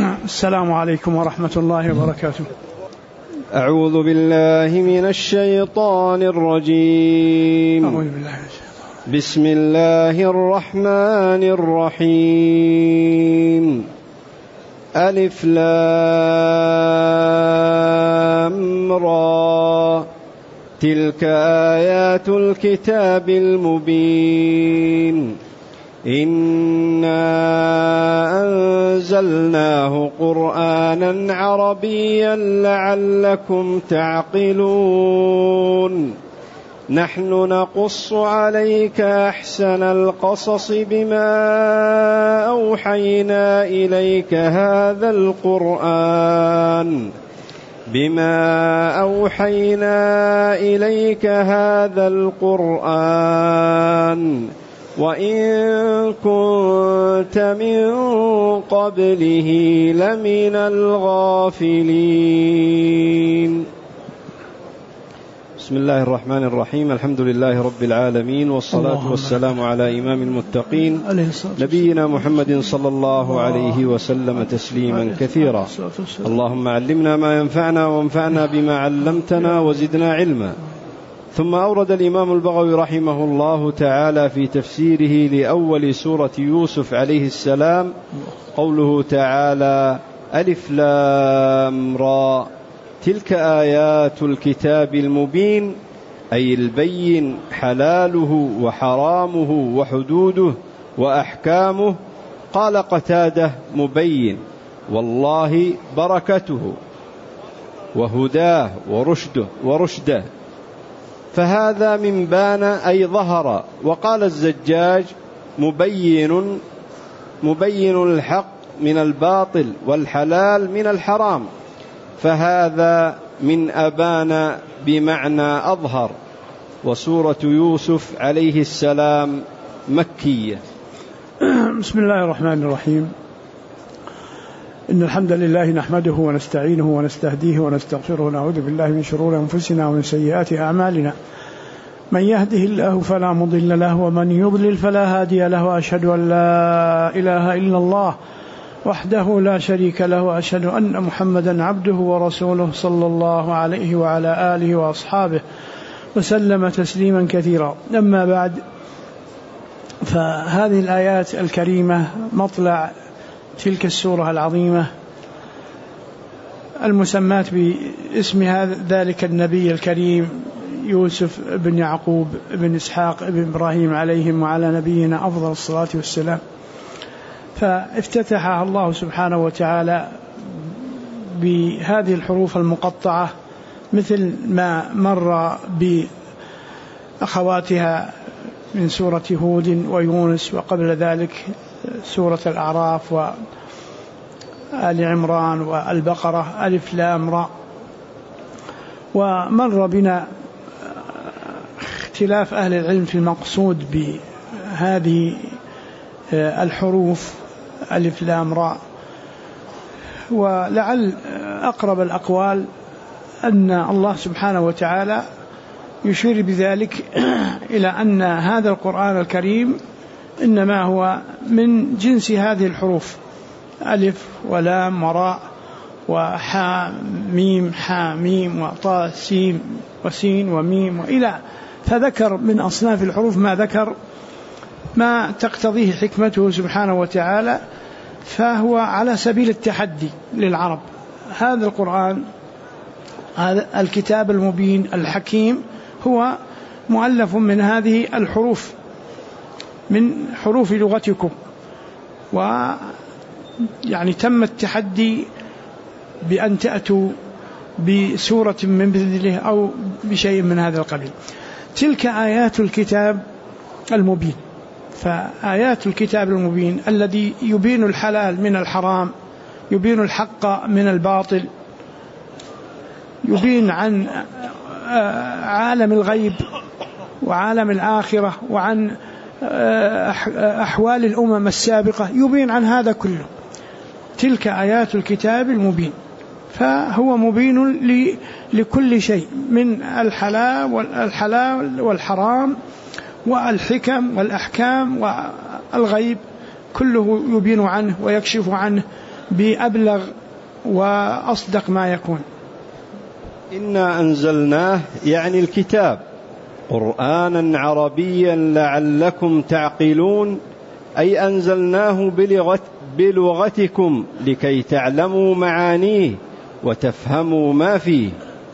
السلام عليكم ورحمة الله وبركاته. أعوذ بالله من الشيطان الرجيم. بسم الله الرحمن الرحيم. ألف لام را تلك آيات الكتاب المبين إنا أنزلناه قرآنا عربيا لعلكم تعقلون نحن نقص عليك أحسن القصص بما أوحينا إليك هذا القرآن وإن كنت من قبله لمن الغافلين. بسم الله الرحمن الرحيم. الحمد لله رب العالمين، والصلاة والسلام على إمام المتقين نبينا محمد صلى الله عليه وسلم تسليما كثيرا. اللهم علمنا ما ينفعنا وانفعنا بما علمتنا وزدنا علما. ثم أورد الإمام البغوي رحمه الله تعالى في تفسيره لأول سورة يوسف عليه السلام قوله تعالى ألف لام را تلك آيات الكتاب المبين، أي البين حلاله وحرامه وحدوده وأحكامه. قال قتادة مبين، والله بركته وهداه ورشده، فهذا من بان أي ظهر. وقال الزجاج مبين الحق من الباطل والحلال من الحرام، فهذا من أبان بمعنى أظهر. وسورة يوسف عليه السلام مكية. بسم الله الرحمن الرحيم. إن الحمد لله نحمده ونستعينه ونستهديه ونستغفره ونعوذ بالله من شرور أنفسنا ومن سيئات أعمالنا. من يهده الله فلا مضل له ومن يضلل فلا هادي له، وأشهد أن لا إله إلا الله وحده لا شريك له، وأشهد أن محمدا عبده ورسوله صلى الله عليه وعلى آله وأصحابه وسلم تسليما كثيرا. أما بعد، فهذه الآيات الكريمة مطلع تلك السورة العظيمة المسماة باسم ذلك النبي الكريم يوسف بن يعقوب بن إسحاق بن إبراهيم عليهم وعلى نبينا أفضل الصلاة والسلام. فافتتحها الله سبحانه وتعالى بهذه الحروف المقطعة، مثل ما مر بأخواتها من سورة هود ويونس، وقبل ذلك سورة الأعراف وآل عمران والبقرة ألف لام را. ومر بنا اختلاف أهل العلم في المقصود بهذه الحروف ألف لام را، ولعل أقرب الأقوال أن الله سبحانه وتعالى يشير بذلك إلى أن هذا القرآن الكريم إنما هو من جنس هذه الحروف ألف ولام وراء وحا ميم حا ميم وطا سين وسين وميم وإلى، فذكر من أصناف الحروف ما ذكر ما تقتضيه حكمته سبحانه وتعالى، فهو على سبيل التحدي للعرب. هذا القرآن، هذا الكتاب المبين الحكيم، هو مؤلف من هذه الحروف، من حروف لغتكم، ويعني تم التحدي بأن تأتوا بسورة من مثله أو بشيء من هذا القبيل. تلك آيات الكتاب المبين، فآيات الكتاب المبين الذي يبين الحلال من الحرام، يبين الحق من الباطل، يبين عن عالم الغيب وعالم الآخرة وعن أحوال الأمم السابقة، يبين عن هذا كله. تلك آيات الكتاب المبين، فهو مبين لكل شيء من الحلال والحرام والحكم والأحكام والغيب، كله يبين عنه ويكشف عنه بأبلغ وأصدق ما يكون. إنا أنزلناه يعني الكتاب قرآنا عربيا لعلكم تعقلون، أي أنزلناه بلغتكم لكي تعلموا معانيه وتفهموا ما فيه.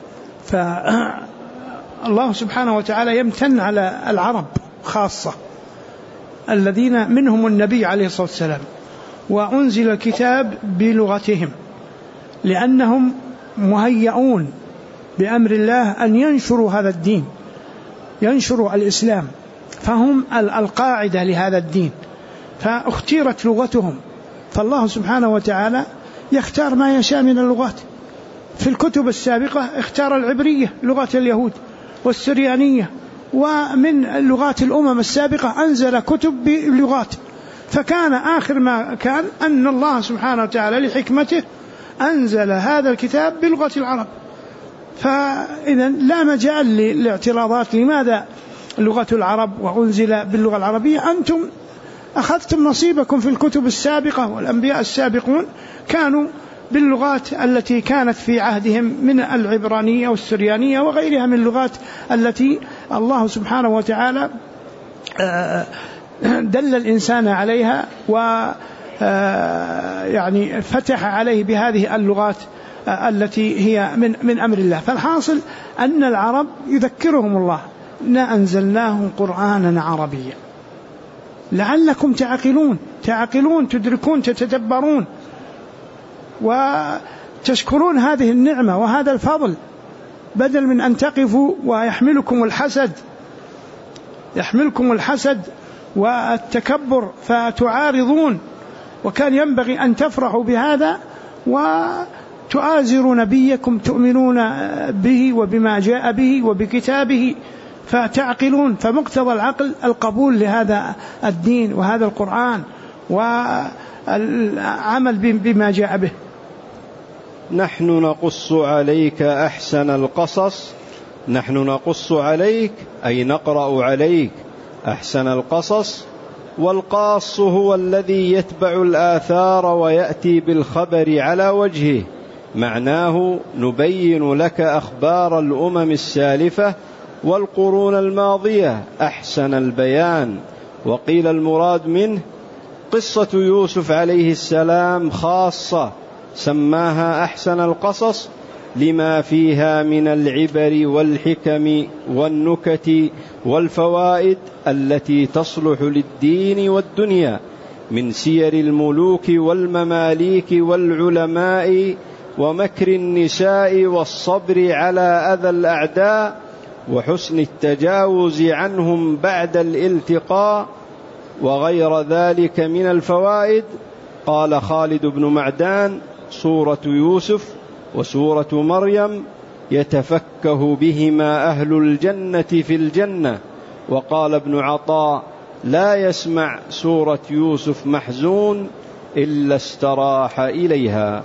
فالله سبحانه وتعالى يمتن على العرب خاصة الذين منهم النبي عليه الصلاة والسلام، وأنزل الكتاب بلغتهم لأنهم مهيئون بأمر الله أن ينشروا هذا الدين، ينشروا الإسلام، فهم القاعدة لهذا الدين، فاختيرت لغتهم. فالله سبحانه وتعالى يختار ما يشاء من اللغات. في الكتب السابقة اختار العبرية لغة اليهود والسريانية، ومن لغات الأمم السابقة أنزل كتب بلغات، فكان آخر ما كان أن الله سبحانه وتعالى لحكمته أنزل هذا الكتاب بلغة العرب. فإذا لا مجال للاعتراضات لماذا لغة العرب وأنزل باللغة العربية. أنتم أخذتم نصيبكم في الكتب السابقة، والأنبياء السابقون كانوا باللغات التي كانت في عهدهم من العبرانية والسريانية وغيرها من اللغات التي الله سبحانه وتعالى دل الإنسان عليها يعني فتح عليه بهذه اللغات التي هي من أمر الله. فالحاصل أن العرب يذكرهم الله إنا أنزلناه قرآنا عربيا لعلكم تعقلون تدركون تتدبرون وتشكرون هذه النعمة وهذا الفضل، بدل من أن تقفوا ويحملكم الحسد والتكبر فتعارضون. وكان ينبغي أن تفرحوا بهذا وتؤازروا نبيكم، تؤمنون به وبما جاء به وبكتابه فتعقلون. فمقتضى العقل القبول لهذا الدين وهذا القرآن والعمل بما جاء به. نحن نقص عليك أحسن القصص، نحن نقص عليك أي نقرأ عليك أحسن القصص. والقاص هو الذي يتبع الآثار ويأتي بالخبر على وجهه، معناه نبين لك أخبار الأمم السالفة والقرون الماضية أحسن البيان. وقيل المراد منه قصة يوسف عليه السلام خاصة سماها أحسن القصص لما فيها من العبر والحكم والنكت والفوائد التي تصلح للدين والدنيا من سير الملوك والمماليك والعلماء ومكر النساء والصبر على أذى الأعداء وحسن التجاوز عنهم بعد الالتقاء وغير ذلك من الفوائد. قال خالد بن معدان: سورة يوسف وسورة مريم يتفكه بهما أهل الجنة في الجنة. وقال ابن عطاء: لا يسمع سورة يوسف محزون إلا استراح إليها.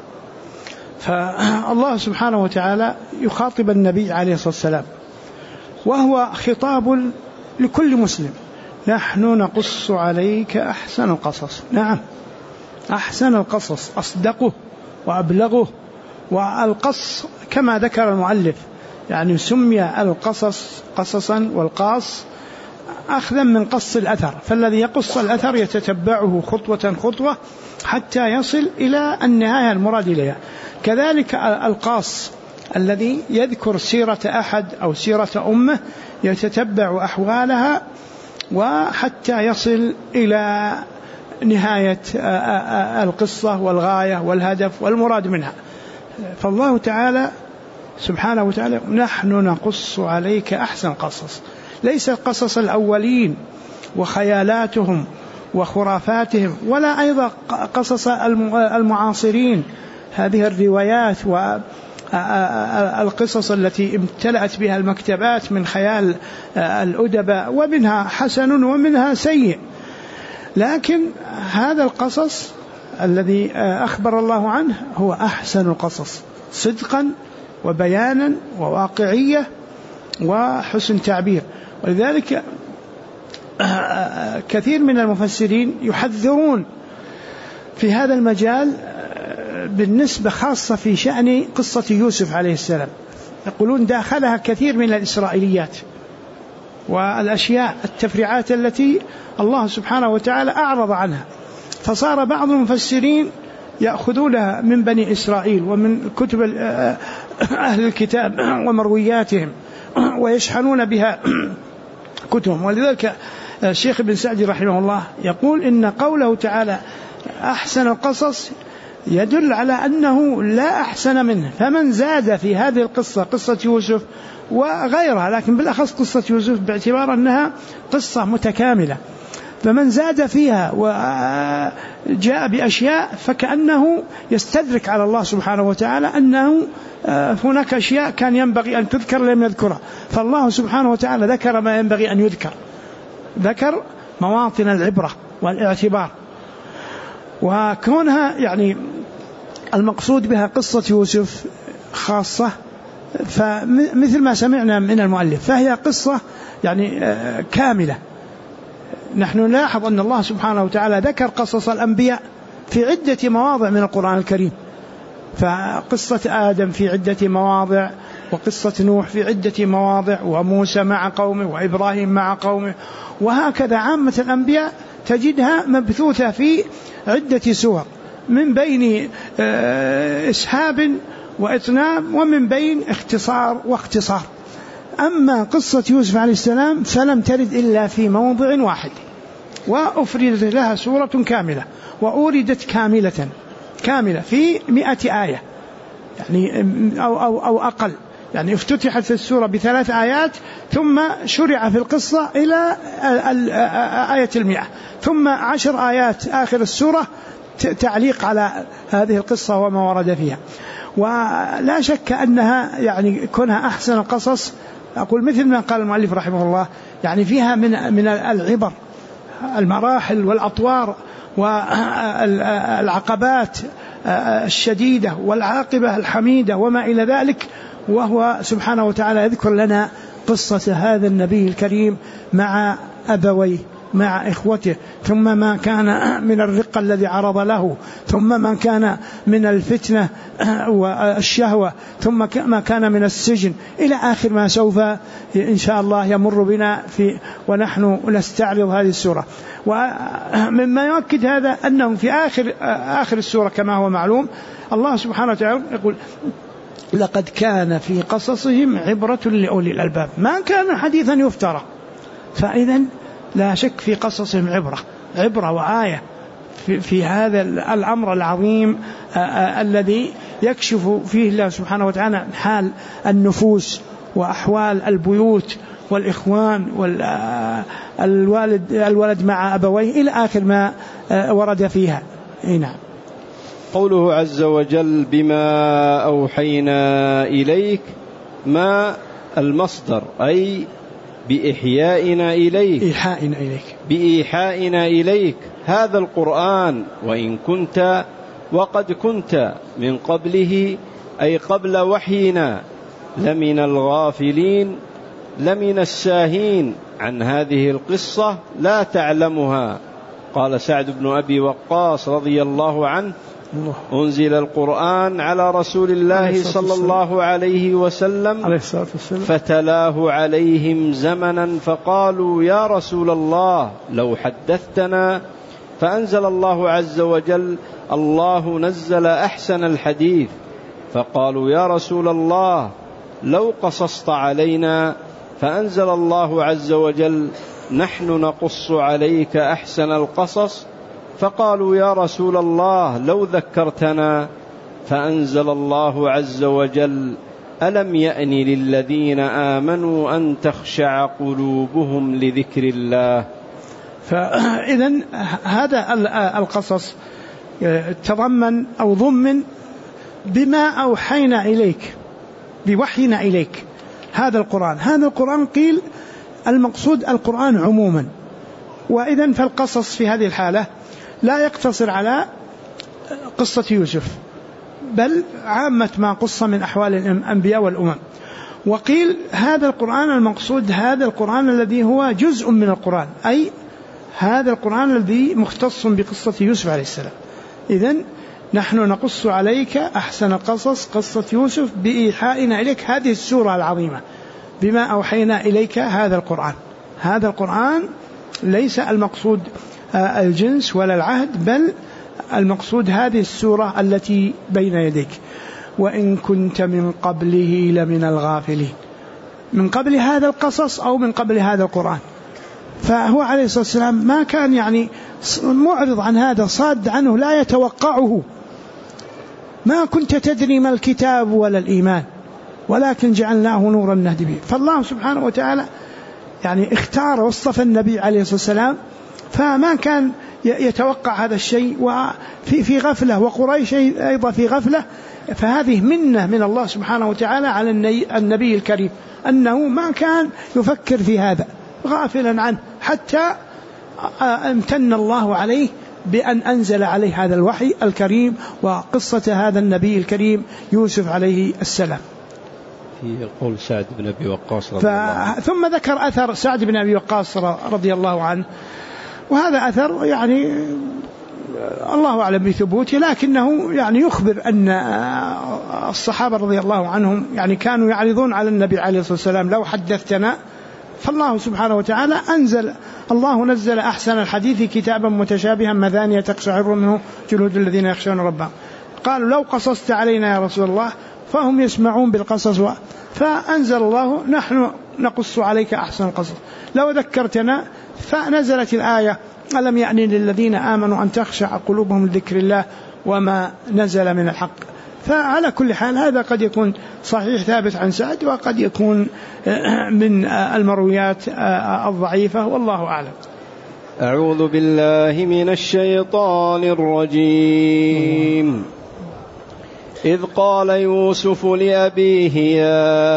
فالله سبحانه وتعالى يخاطب النبي عليه الصلاة والسلام وهو خطاب لكل مسلم: نحن نقص عليك أحسن القصص. نعم، أحسن القصص، أصدقه وأبلغه. والقص كما ذكر المؤلف يعني سمي القصص قصصا والقاص أخذا من قص الأثر، فالذي يقص الأثر يتتبعه خطوة خطوة حتى يصل إلى النهاية المراد إليها. كذلك القاص الذي يذكر سيرة أحد أو سيرة أمه يتتبع أحوالها وحتى يصل إلى نهاية القصة والغاية والهدف والمراد منها. فالله تعالى سبحانه وتعالى: نحن نقص عليك أحسن قصص، ليس قصص الأولين وخيالاتهم وخرافاتهم، ولا أيضا قصص المعاصرين، هذه الروايات والقصص التي امتلأت بها المكتبات من خيال الأدباء، ومنها حسن ومنها سيء. لكن هذا القصص الذي أخبر الله عنه هو أحسن القصص صدقا وبيانا وواقعية وحسن تعبير. ولذلك كثير من المفسرين يحذرون في هذا المجال بالنسبة خاصة في شأن قصة يوسف عليه السلام، يقولون داخلها كثير من الإسرائيليات والأشياء التفريعات التي الله سبحانه وتعالى أعرض عنها، فصار بعض المفسرين يأخذونها من بني إسرائيل ومن كتب أهل الكتاب ومروياتهم ويشحنون بها كتبهم. ولذلك الشيخ ابن سعدي رحمه الله يقول إن قوله تعالى أحسن القصص يدل على أنه لا أحسن منه، فمن زاد في هذه القصة، قصة يوسف وغيرها، لكن بالأخص قصة يوسف باعتبار أنها قصة متكاملة، فمن زاد فيها وجاء بأشياء فكأنه يستدرك على الله سبحانه وتعالى أنه هناك أشياء كان ينبغي أن تذكر لم يذكرها، فالله سبحانه وتعالى ذكر ما ينبغي أن يذكر، ذكر مواطن العبرة والاعتبار. وكونها يعني المقصود بها قصة يوسف خاصة، فمثل ما سمعنا من المؤلف فهي قصة يعني كاملة. نحن نلاحظ أن الله سبحانه وتعالى ذكر قصص الأنبياء في عدة مواضع من القرآن الكريم، فقصة آدم في عدة مواضع، وقصة نوح في عدة مواضع، وموسى مع قومه، وإبراهيم مع قومه، وهكذا عامة الأنبياء تجدها مبثوثة في عدة سور، من بين إسهاب وإطناب ومن بين اختصار واختصار. أما قصة يوسف عليه السلام فلم ترد إلا في موضع واحد، وأفردت لها سورة كاملة، وأوردت كاملة في 100 آية يعني أو أقل، يعني افتتحت السورة ب3 آيات ثم شرع في القصة إلى آية 100، ثم 10 آيات آخر السورة تعليق على هذه القصة وما ورد فيها. ولا شك أنها يعني كونها أحسن القصص، أقول مثل ما قال المؤلف رحمه الله، يعني فيها من العبر، المراحل والأطوار والعقبات الشديدة والعاقبة الحميدة وما إلى ذلك. وهو سبحانه وتعالى يذكر لنا قصة هذا النبي الكريم مع أبويه، مع إخوته، ثم ما كان من الرق الذي عرض له، ثم ما كان من الفتنة والشهوة، ثم ما كان من السجن، إلى آخر ما سوف إن شاء الله يمر بنا ونحن نستعرض هذه السورة. ومما يؤكد هذا أنه في آخر السورة كما هو معلوم الله سبحانه وتعالى يقول لقد كان في قصصهم عبرة لأولي الألباب، ما كان حديثا يفترى، فإذن لا شك في قصصهم عبرة وآية في هذا الأمر العظيم الذي يكشف فيه الله سبحانه وتعالى حال النفوس وأحوال البيوت والإخوان والولد مع أبويه إلى آخر ما ورد فيها. نعم. قوله عز وجل بما أوحينا إليك، ما المصدر أي بإحيائنا إليك، بإيحائنا إليك هذا القرآن، وقد كنت من قبله أي قبل وحينا لمن الغافلين، لمن الساهين عن هذه القصة لا تعلمها. قال سعد بن أبي وقاص رضي الله عنه أنزل القرآن على رسول الله صلى الله عليه وسلم فتلاه عليهم زمنا فقالوا يا رسول الله لو حدثتنا، فأنزل الله عز وجل الله نزل أحسن الحديث، فقالوا يا رسول الله لو قصصت علينا، فأنزل الله عز وجل نحن نقص عليك أحسن القصص، فقالوا يا رسول الله لو ذكرتنا، فأنزل الله عز وجل ألم يأن للذين آمنوا أن تخشع قلوبهم لذكر الله. فإذن هذا القصص تضمن أو ضمن بما أوحينا إليك، بوحينا إليك هذا القرآن قيل المقصود القرآن عموما، وإذن فالقصص في هذه الحالة لا يقتصر على قصة يوسف بل عامة ما قص من أحوال الأنبياء والأمم. وقيل هذا القرآن المقصود هذا القرآن الذي هو جزء من القرآن، أي هذا القرآن الذي مختص بقصة يوسف عليه السلام. إذن نحن نقص عليك أحسن القصص قصة يوسف بإيحائنا إليك هذه السورة العظيمة بما أوحينا إليك هذا القرآن. هذا القرآن ليس المقصود الجنس ولا العهد، بل المقصود هذه السورة التي بين يديك. وإن كنت من قبله لمن الغافلين، من قبل هذا القصص أو من قبل هذا القرآن. فهو عليه الصلاة والسلام ما كان يعني معرض عن هذا، صاد عنه، لا يتوقعه. ما كنت تدري ما الكتاب ولا الإيمان ولكن جعلناه نورا نهدي به. فالله سبحانه وتعالى يعني اختار واصطفى النبي عليه الصلاة والسلام، فما كان يتوقع هذا الشيء وفي غفلة، وقريش أيضا في غفلة. فهذه منة من الله سبحانه وتعالى على النبي الكريم، أنه ما كان يفكر في هذا، غافلا عنه، حتى امتن الله عليه بأن أنزل عليه هذا الوحي الكريم وقصة هذا النبي الكريم يوسف عليه السلام. في قول سعد بن أبي وقاص رضي الله عنه. ثم ذكر أثر سعد بن أبي وقاص رضي الله عنه، وهذا أثر يعني الله أعلم بثبوته، لكنه يعني يخبر أن الصحابة رضي الله عنهم يعني كانوا يعرضون على النبي عليه الصلاة والسلام لو حدثتنا. فالله سبحانه وتعالى الله نزل أحسن الحديث كتابا متشابها مثانية تقشعر منه جلود الذين يخشون ربهم. قالوا لو قصصت علينا يا رسول الله، فهم يسمعون بالقصص، فأنزل الله نحن نقص عليك أحسن القصص. لو ذكرتنا، فنزلت الآية ألم يأن للذين آمنوا أن تخشع قلوبهم لذكر الله وما نزل من الحق. فعلى كل حال هذا قد يكون صحيح ثابت عن سعد، وقد يكون من المرويات الضعيفة، والله أعلم. أعوذ بالله من الشيطان الرجيم. إذ قال يوسف لأبيه يا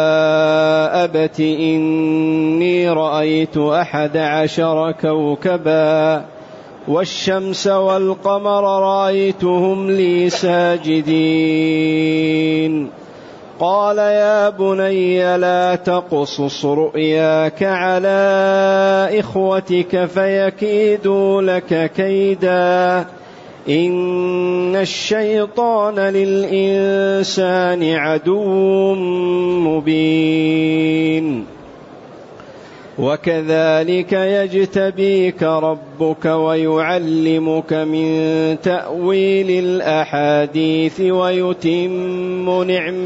أبت إني رأيت 11 كوكبا والشمس والقمر رأيتهم لي ساجدين. قال يا بني لا تقصص رؤياك على إخوتك فيكيدوا لك كيدا إن الشيطان للإنسان عدو مبين. وكذلك يجتبيك ربك ويعلمك من تأويل الأحاديث ويتم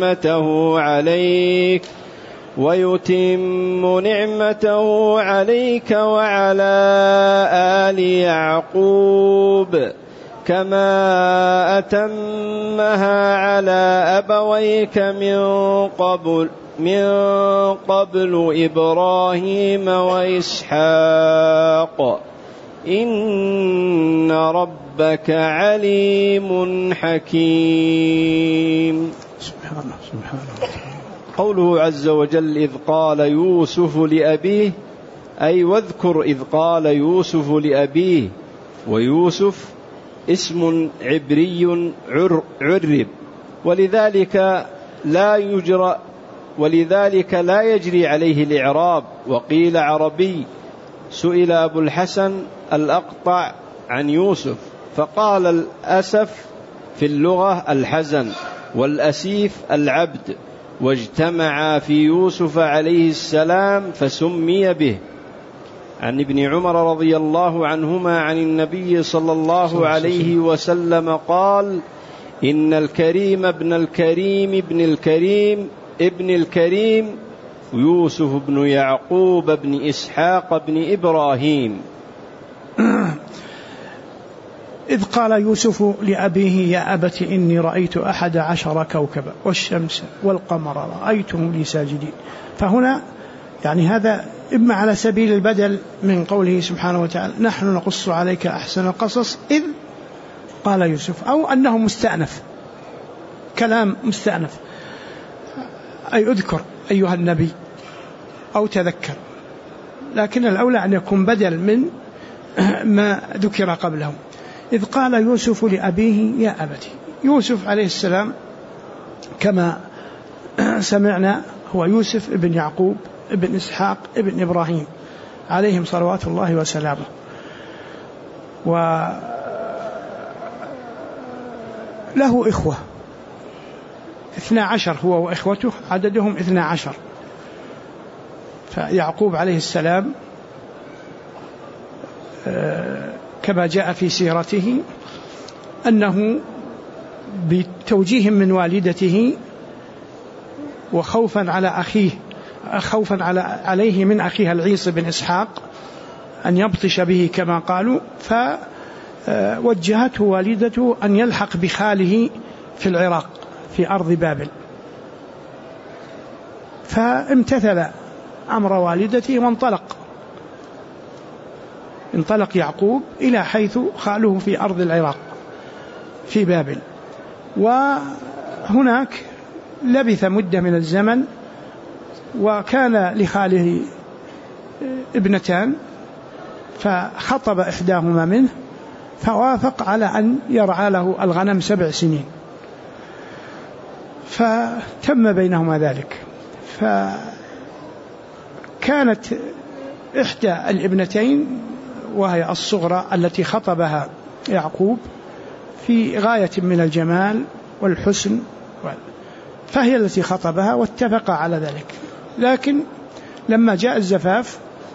نعمته عليك وعلى آل يعقوب كما أتمها على أبويك من قبل إبراهيم وإسحاق إن ربك عليم حكيم. سبحان الله. قوله عز وجل إذ قال يوسف لأبيه، أي واذكر إذ قال يوسف لأبيه. ويوسف اسم عبري عرب، ولذلك لا يجري عليه الإعراب. وقيل عربي. سئل أبو الحسن الأقطع عن يوسف فقال الأسف في اللغة الحزن والأسيف العبد، واجتمعا في يوسف عليه السلام فسمي به. عن ابن عمر رضي الله عنهما عن النبي صلى الله عليه وسلم قال إن الكريم ابن الكريم ابن الكريم ابن الكريم يوسف بن يعقوب بن إسحاق بن إبراهيم. إذ قال يوسف لأبيه يا أبت إني رأيت 11 كوكبا والشمس والقمر رأيتهم لي ساجدين. فهنا يعني هذا إما على سبيل البدل من قوله سبحانه وتعالى نحن نقص عليك أحسن القصص إذ قال يوسف، أو أنه مستأنف، كلام مستأنف، أي أذكر أيها النبي أو تذكر، لكن الأولى أن يكون بدل من ما ذكر قبلهم. إذ قال يوسف لأبيه يا أبتي. يوسف عليه السلام كما سمعنا هو يوسف ابن يعقوب ابن إسحاق ابن إبراهيم عليهم صلوات الله وسلامه. له إخوة 12 هو وإخوته عددهم 12. فيعقوب عليه السلام كما جاء في سيرته أنه بتوجيه من والدته وخوفا على أخيه عليه من أخيه العيص بن إسحاق أن يبطش به كما قالوا، فوجهته والدته أن يلحق بخاله في العراق في أرض بابل، فامتثل أمر والدته وانطلق يعقوب إلى حيث خاله في أرض العراق في بابل. وهناك لبث مدة من الزمن، وكان لخاله ابنتان، فخطب إحداهما منه فوافق على أن يرعى له الغنم 7 سنين، فتم بينهما ذلك. فكانت إحدى الابنتين وهي الصغرى التي خطبها يعقوب في غاية من الجمال والحسن، فهي التي خطبها واتفق على ذلك. لكن لما جاء الزفاف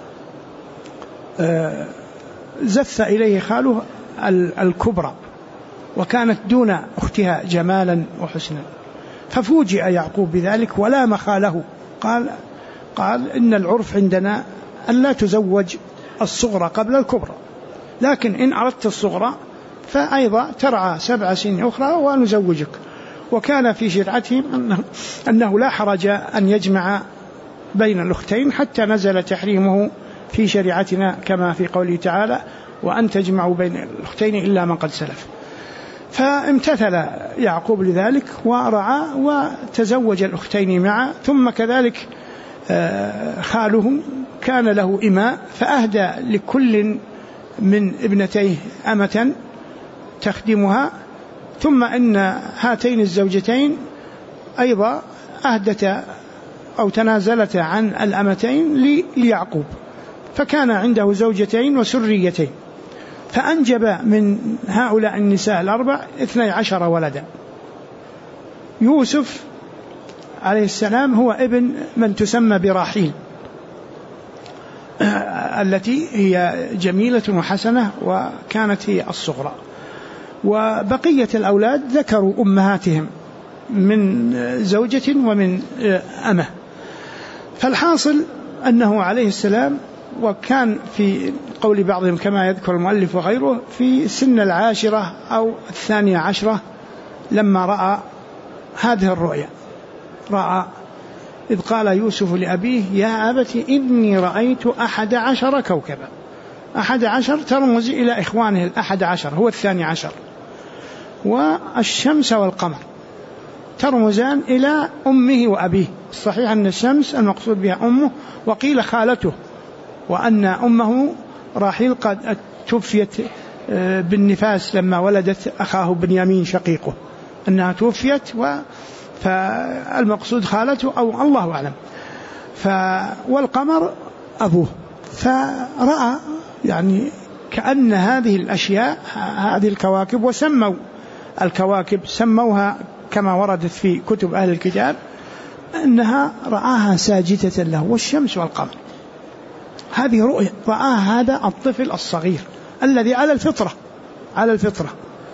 زف إليه خاله الكبرى، وكانت دون أختها جمالا وحسنا، ففوجئ يعقوب بذلك ولام خاله. قال إن العرف عندنا أن لا تزوج الصغرى قبل الكبرى، لكن إن أردت الصغرى فأيضا ترعى 7 سنين أخرى ونزوجك. وكان في شرعتهم أنه لا حرج أن يجمع بين الأختين حتى نزل تحريمه في شريعتنا كما في قوله تعالى وأن تجمعوا بين الأختين إلا ما قد سلف. فامتثل يعقوب لذلك ورعى وتزوج الأختين معا. ثم كذلك خاله كان له إماء، فأهدى لكل من ابنتيه أمة تخدمها. ثم إن هاتين الزوجتين أيضا أهدت أو تنازلت عن الأمتين ليعقوب، فكان عنده زوجتين وسريتين، فأنجب من هؤلاء النساء 4 12 ولدا. يوسف عليه السلام هو ابن من تسمى براحيل، التي هي جميلة وحسنة وكانت هي الصغرى. وبقية الأولاد ذكروا أمهاتهم من زوجة ومن أمه. فالحاصل أنه عليه السلام وكان في قول بعضهم كما يذكر المؤلف وغيره في سن 10 أو 12 لما رأى هذه الرؤيا. رأى إذ قال يوسف لأبيه يا أبت إني رأيت 11 كوكبا. 11 ترمز إلى إخوانه 11 هو 12، والشمس والقمر ترمزان إلى أمه وأبيه. الصحيح أن الشمس المقصود بها أمه، وقيل خالته، وأن أمه راحيل قد توفيت بالنفاس لما ولدت أخاه بنيامين شقيقه، أنها توفيت فالمقصود خالته أو الله أعلم. والقمر أبوه. فرأى يعني كأن هذه الأشياء هذه الكواكب، وسموا الكواكب سموها كما وردت في كتب أهل الكتاب أنها رآها ساجدة له، والشمس والقمر. هذه رؤية رآها هذا الطفل الصغير الذي على الفطرة.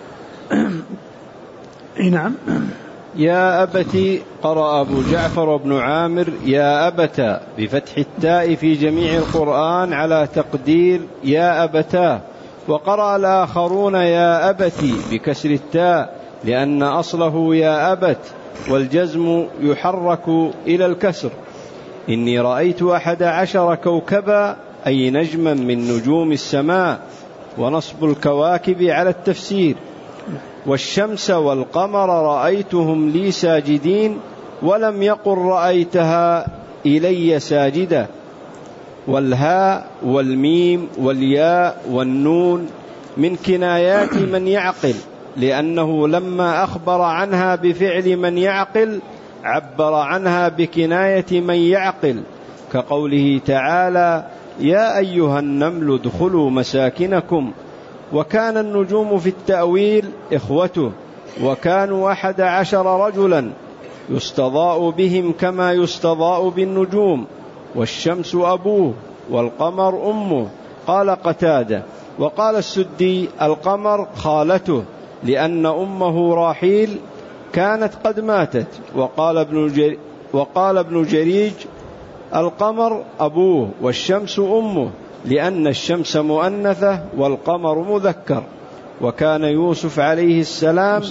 نعم. يا أبت قرأ أبو جعفر وابن عامر يا أبت بفتح التاء في جميع القرآن على تقدير يا أبتاه، وقرأ الآخرون يا أبت بكسر التاء لأن أصله يا أبت، والجزم يحرك إلى الكسر. إني رأيت 11 كوكبا أي نجما من نجوم السماء، ونصب الكواكب على التفسير. والشمس والقمر رأيتهم لي ساجدين، ولم يقل رأيتها إلي ساجدة. والهاء والميم والياء والنون من كنايات من يعقل، لأنه لما أخبر عنها بفعل من يعقل عبر عنها بكناية من يعقل، كقوله تعالى يا أيها النمل ادخلوا مساكنكم. وكان النجوم في التأويل إخوته، وكانوا 11 رجلا يستضاء بهم كما يستضاء بالنجوم، والشمس أبوه والقمر أمه. قال قتادة. وقال السدي: القمر خالته، لأن أمه راحيل كانت قد ماتت. وقال ابن جريج: القمر أبوه والشمس أمه، لأن الشمس مؤنثة والقمر مذكر. وكان يوسف عليه السلام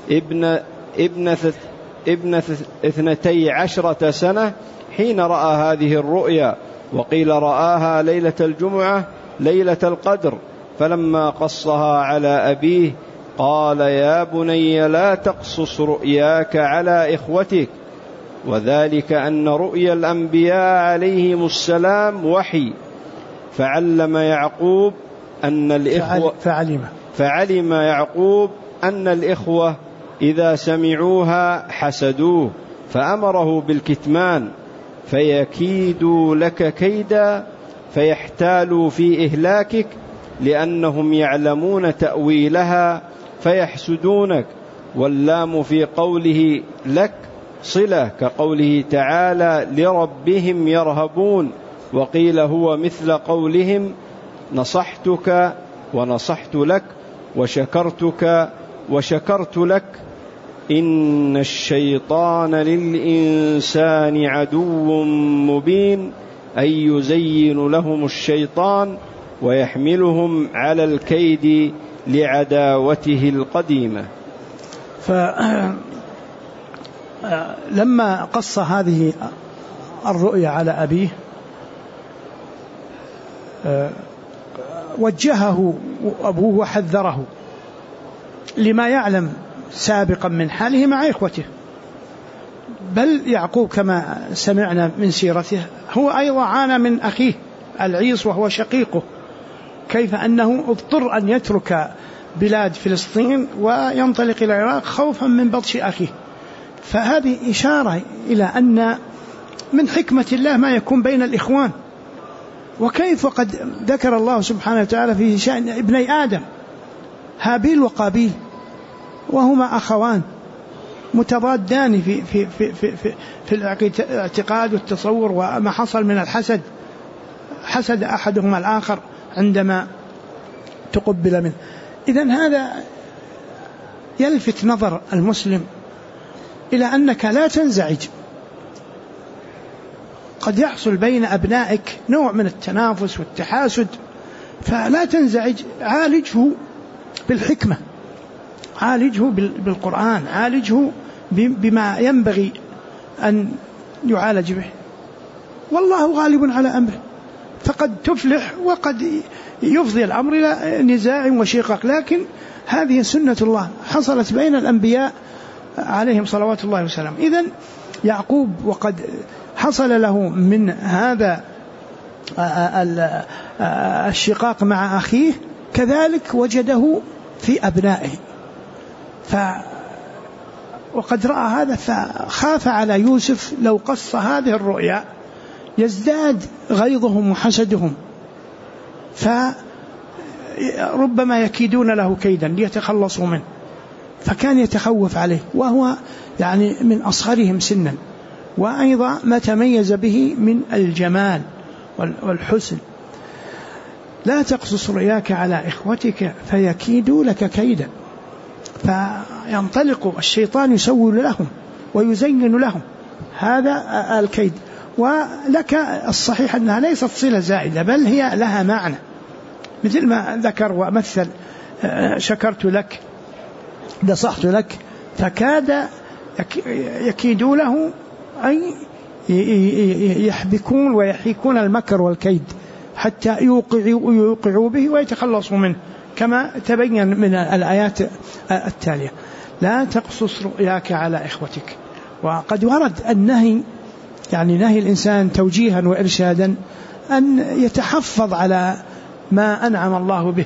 ابن 12 سنة حين رأى هذه الرؤيا، وقيل رآها ليلة الجمعة ليلة القدر، فلما قصها على أبيه قال: يا بني لا تقصص رؤياك على إخوتك. وذلك أن رؤيا الأنبياء عليهم السلام وحي، فعلم يعقوب أن الإخوة إذا سمعوها حسدوه، فأمره بالكتمان، فيكيدوا لك كيدا فيحتالوا في إهلاكك، لأنهم يعلمون تأويلها فيحسدونك. واللام في قوله لك صلة، كقوله تعالى: لربهم يرهبون. وقيل هو مثل قولهم: نصحتك ونصحت لك وشكرتك وشكرت لك. إن الشيطان للإنسان عدو مبين، أي يزين لهم الشيطان ويحملهم على الكيد لعداوته القديمة. فلما قص هذه الرؤيا على أبيه وجهه أبوه وحذره لما يعلم سابقا من حاله مع إخوته. بل يعقوب كما سمعنا من سيرته هو أيضا عانى من أخيه العيص وهو شقيقه، كيف أنه اضطر أن يترك بلاد فلسطين وينطلق إلى العراق خوفا من بطش أخيه. فهذه إشارة إلى أن من حكمة الله ما يكون بين الإخوان، وكيف قد ذكر الله سبحانه وتعالى في شأن ابني آدم هابيل وقابيل، وهما أخوان متضادان في الاعتقاد والتصور، وما حصل من الحسد، حسد أحدهما الآخر عندما تقبل منه. إذن هذا يلفت نظر المسلم إلى أنك لا تنزعج. قد يحصل بين أبنائك نوع من التنافس والتحاسد، فلا تنزعج، عالجه بالحكمة، عالجه بالقرآن، عالجه بما ينبغي أن يعالج به، والله غالب على أمره. فقد تفلح وقد يفضي الأمر إلى نزاع وشقاق، لكن هذه سنة الله حصلت بين الأنبياء عليهم صلوات الله وسلامه. إذن يعقوب وقد حصل له من هذا الشقاق مع أخيه كذلك وجده في أبنائه، وقد رأى هذا فخاف على يوسف لو قص هذه الرؤيا يزداد غيظهم وحسدهم، فربما يكيدون له كيدا ليتخلصوا منه، فكان يتخوف عليه، وهو يعني من أصغرهم سنا، وأيضا ما تميز به من الجمال والحسن. لا تقصص رؤياك على إخوتك فيكيدوا لك كيدا، فينطلق الشيطان يسول لهم ويزين لهم هذا الكيد. ولك الصحيح أنها ليست صلة زائدة، بل هي لها معنى، مثل ما ذكر ومثل: شكرت لك نصحت لك، فكاد يكيدوا له أي يحبكون ويحيكون المكر والكيد حتى يوقعوا به ويتخلصوا منه، كما تبين من الآيات التالية: لا تقصص رؤياك على إخوتك. وقد ورد النهي، يعني نهي الإنسان توجيها وإرشادا أن يتحفظ على ما أنعم الله به.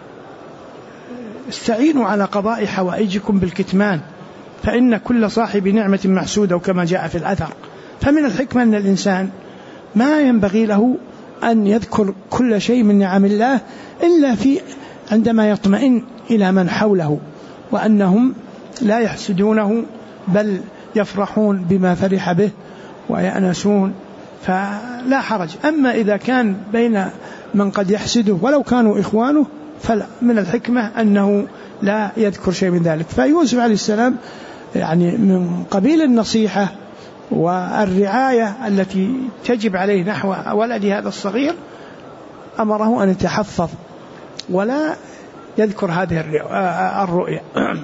استعينوا على قضاء حوائجكم بالكتمان، فإن كل صاحب نعمة محسودة، وكما جاء في الأثر. فمن الحكمة أن الإنسان ما ينبغي له أن يذكر كل شيء من نعم الله إلا عندما يطمئن إلى من حوله وأنهم لا يحسدونه بل يفرحون بما فرح به ويأنسون، فلا حرج. أما إذا كان بين من قد يحسده ولو كانوا إخوانه فلا، من الحكمة أنه لا يذكر شيء من ذلك. فيوسف عليه السلام يعني من قبيل النصيحة والرعاية التي تجب عليه نحو ولده هذا الصغير أمره أن يتحفظ ولا يذكر هذه الرؤيا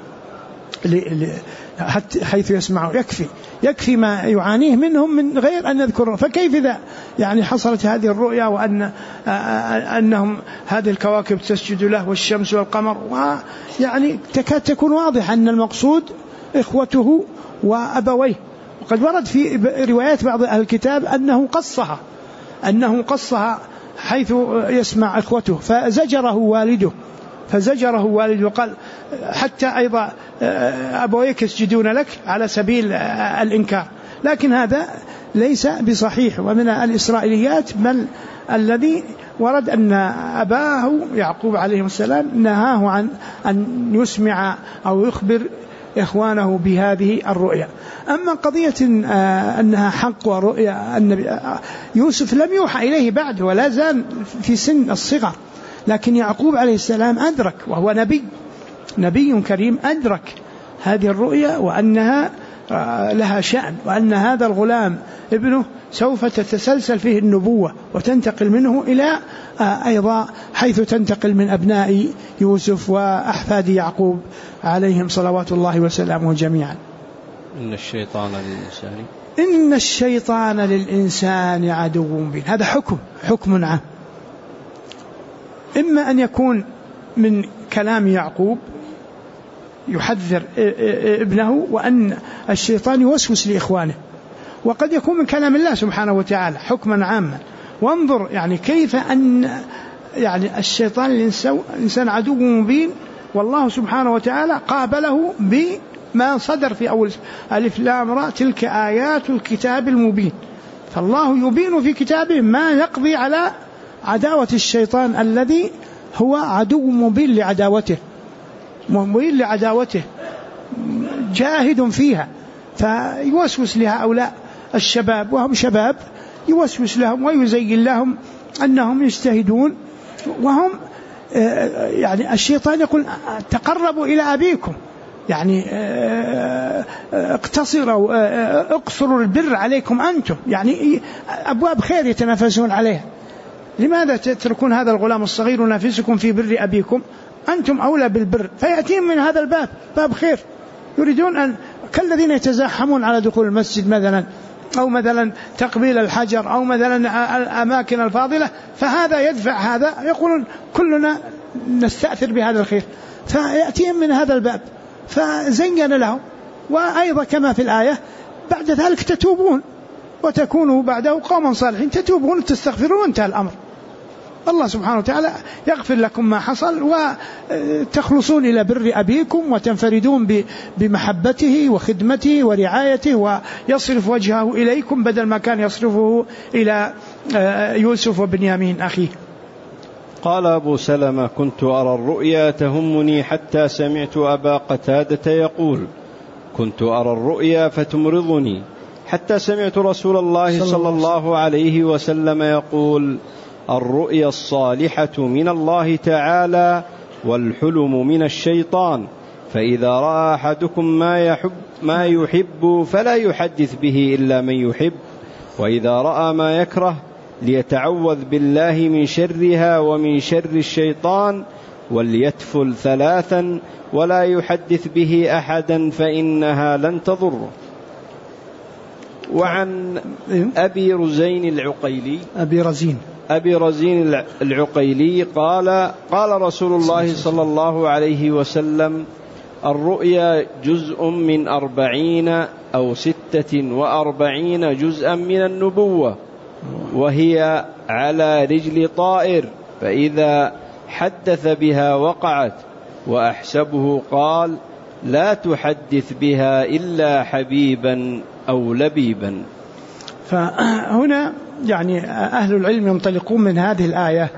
حيث يسمعه، يكفي ما يعانيه منهم من غير أن يذكره. فكيف إذا يعني حصلت هذه الرؤيا وأنهم هذه الكواكب تسجد له والشمس والقمر، ويعني تكاد تكون واضح أن المقصود إخوته وأبويه. وقد ورد في روايات بعض أهل الكتاب أنه قصها حيث يسمع إخوته فزجره والده وقال حتى أيضا أبويك يسجدون لك على سبيل الإنكار. لكن هذا ليس بصحيح. ومن الإسرائيليات بل الذي ورد أن أباه يعقوب عليه السلام نهاه عن أن يسمع أو يخبر إخوانه بهذه الرؤيا. أما قضية أنها حق ورؤيا، النبي يوسف لم يوحى إليه بعد ولا زال في سن الصغر، لكن يعقوب عليه السلام أدرك، وهو نبي كريم، أدرك هذه الرؤيا وأنها لها شأن، وأن هذا الغلام ابنه سوف تتسلسل فيه النبوة وتنتقل منه إلى أيضا حيث تنتقل من أبناء يوسف وأحفاد يعقوب عليهم صلوات الله وسلامه جميعا. إن الشيطان للإنسان عدو مبين. هذا حكم عام، إما أن يكون من كلام يعقوب يحذر ابنه وأن الشيطان يوسوس لإخوانه، وقد يكون من كلام الله سبحانه وتعالى حكما عاما. وانظر يعني كيف أن يعني الشيطان الإنسان عدو مبين، والله سبحانه وتعالى قابله بما صدر في أول ألف لام را تلك آيات الكتاب المبين. فالله يبين في كتابه ما يقضي على عداوة الشيطان الذي هو عدو مبين لعداوته جاهد فيها، فيوسوس لهؤلاء الشباب وهم شباب، يوسوس لهم ويزين لهم أنهم يجتهدون، وهم يعني الشيطان يقول تقربوا إلى أبيكم، يعني اقصروا البر عليكم أنتم، يعني أبواب خير يتنافسون عليها. لماذا تتركون هذا الغلام الصغير ينافسكم في بر أبيكم؟ أنتم أولى بالبر. فيأتيهم من هذا الباب باب خير، يريدون أن كالذين يتزاحمون على دخول المسجد مثلا، أو مثلا تقبيل الحجر، أو مثلا الأماكن الفاضلة، فهذا يدفع هذا، يقولون كلنا نستأثر بهذا الخير، فيأتيهم من هذا الباب فزين لهم. وأيضا كما في الآية بعد ذلك تتوبون وتكونوا بعده قوما صالحين، تتوبون وتستغفرون وانتهى الأمر. الله سبحانه وتعالى يغفر لكم ما حصل وتخلصون إلى بر أبيكم وتنفردون بمحبته وخدمته ورعايته، ويصرف وجهه إليكم بدل ما كان يصرفه إلى يوسف وبنيامين أخيه. قال أبو سلمة: كنت أرى الرؤيا تهمني حتى سمعت أبا قتادة يقول: كنت أرى الرؤيا فتمرضني حتى سمعت رسول الله صلى الله عليه وسلم يقول: الرؤيا الصالحة من الله تعالى والحلم من الشيطان، فإذا رأى أحدكم ما يحب فلا يحدث به إلا من يحب، وإذا رأى ما يكره ليتعوذ بالله من شرها ومن شر الشيطان، وليتفل 3 ولا يحدث به أحدا فإنها لن تضره. وعن أبي رزين العقيلي قال رسول الله صلى الله عليه وسلم: الرؤيا جزء من 40 أو 46 جزءا من النبوة، وهي على رجل طائر، فإذا حدث بها وقعت. وأحسبه قال: لا تحدث بها إلا حبيبا أو لبيبا. فهنا يعني أهل العلم ينطلقون من هذه الآية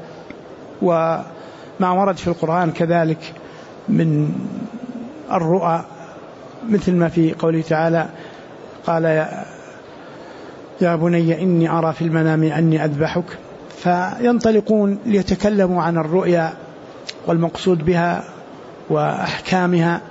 وما ورد في القرآن كذلك من الرؤى مثل ما في قوله تعالى قال يا بني إني أرى في المنام أني أذبحك، فينطلقون ليتكلموا عن الرؤيا والمقصود بها وأحكامها.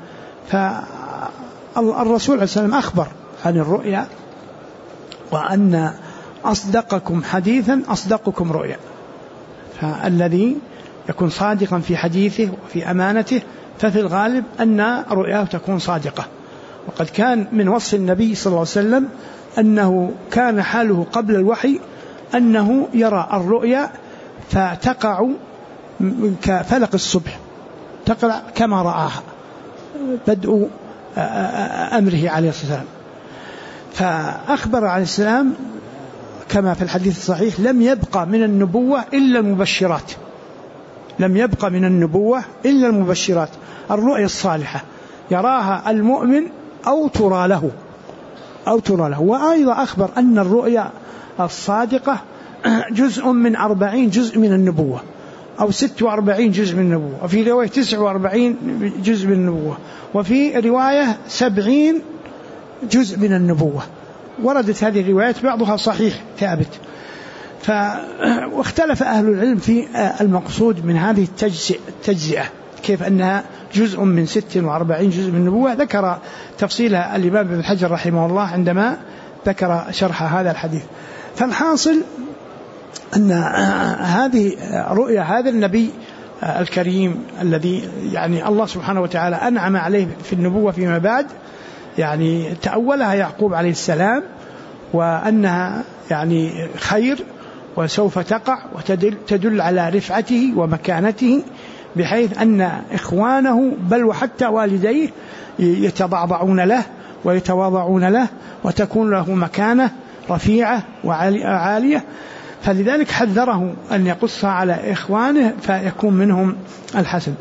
فالرسول عليه السلام أخبر عن الرؤيا وأن أصدقكم حديثا أصدقكم رؤيا، فالذي يكون صادقا في حديثه وفي أمانته ففي الغالب أن رؤياه تكون صادقة. وقد كان من وصف النبي صلى الله عليه وسلم أنه كان حاله قبل الوحي أنه يرى الرؤيا فتقع كفلق الصبح، تقع كما رآها بدء أمره عليه الصلاة والسلام. فأخبر عليه السلام كما في الحديث الصحيح لم يبقى من النبوة إلا المبشرات، لم يبقى من النبوة إلا المبشرات، الرؤيا الصالحة يراها المؤمن أو ترى له وأيضا أخبر أن الرؤيا الصادقة جزء من 40 جزء من النبوة أو 46 جزء من النبوة، وفي رواية 49 جزء من النبوة، وفي رواية 70 جزء من النبوة. وردت هذه الروايات بعضها صحيح ثابت. واختلف أهل العلم في المقصود من هذه التجزئة، كيف أنها جزء من 46 جزء من النبوة. ذكر تفصيلها الإمام ابن حجر رحمه الله عندما ذكر شرح هذا الحديث. فالحاصل أن هذه رؤيا هذا النبي الكريم الذي يعني الله سبحانه وتعالى أنعم عليه في النبوة فيما بعد، يعني تأولها يعقوب عليه السلام وأنها يعني خير وسوف تقع وتدل على رفعته ومكانته، بحيث أن إخوانه بل وحتى والديه يتضعضعون له ويتواضعون له وتكون له مكانة رفيعة وعالية. فلذلك حذره أن يقصها على إخوانه فيكون منهم الحسن.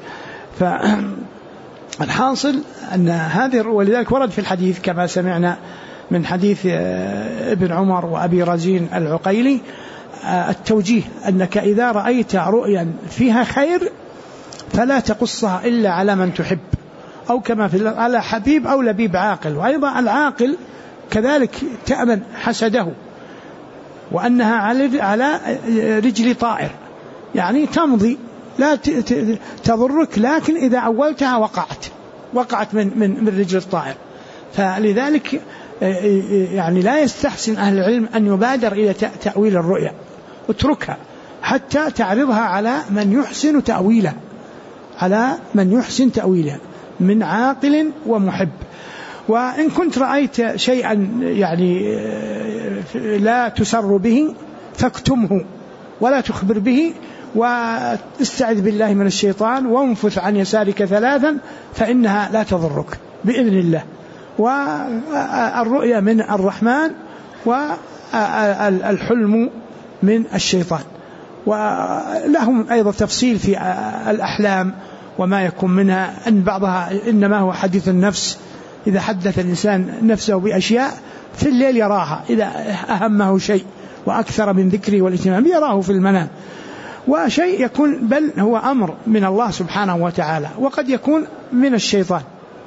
فالحاصل أن هذه، ولذلك ورد في الحديث كما سمعنا من حديث ابن عمر وأبي رزين العقيلي التوجيه أنك إذا رأيت رؤيا فيها خير فلا تقصها إلا على من تحب، أو كما في على حبيب أو لبيب عاقل. وأيضا العاقل كذلك تأمن حسده، وأنها على رجل طائر، يعني تمضي لا تضرك، لكن إذا أولتها وقعت من رجل الطائر. فلذلك يعني لا يستحسن أهل العلم أن يبادر إلى تأويل الرؤيا، اتركها حتى تعرضها على من يحسن تأويلها من عاقل ومحب. وإن كنت رأيت شيئا يعني لا تسر به فاكتمه ولا تخبر به، واستعذ بالله من الشيطان وانفث عن يسارك 3 فإنها لا تضرك بإذن الله. والرؤيا من الرحمن والحلم من الشيطان. ولهم أيضا تفصيل في الأحلام وما يكون منها، أن بعضها إنما هو حديث النفس، إذا حدث الإنسان نفسه بأشياء في الليل يراها، إذا أهمه شيء وأكثر من ذكره والاهتمام يراه في المنام. وشيء يكون بل هو أمر من الله سبحانه وتعالى، وقد يكون من الشيطان.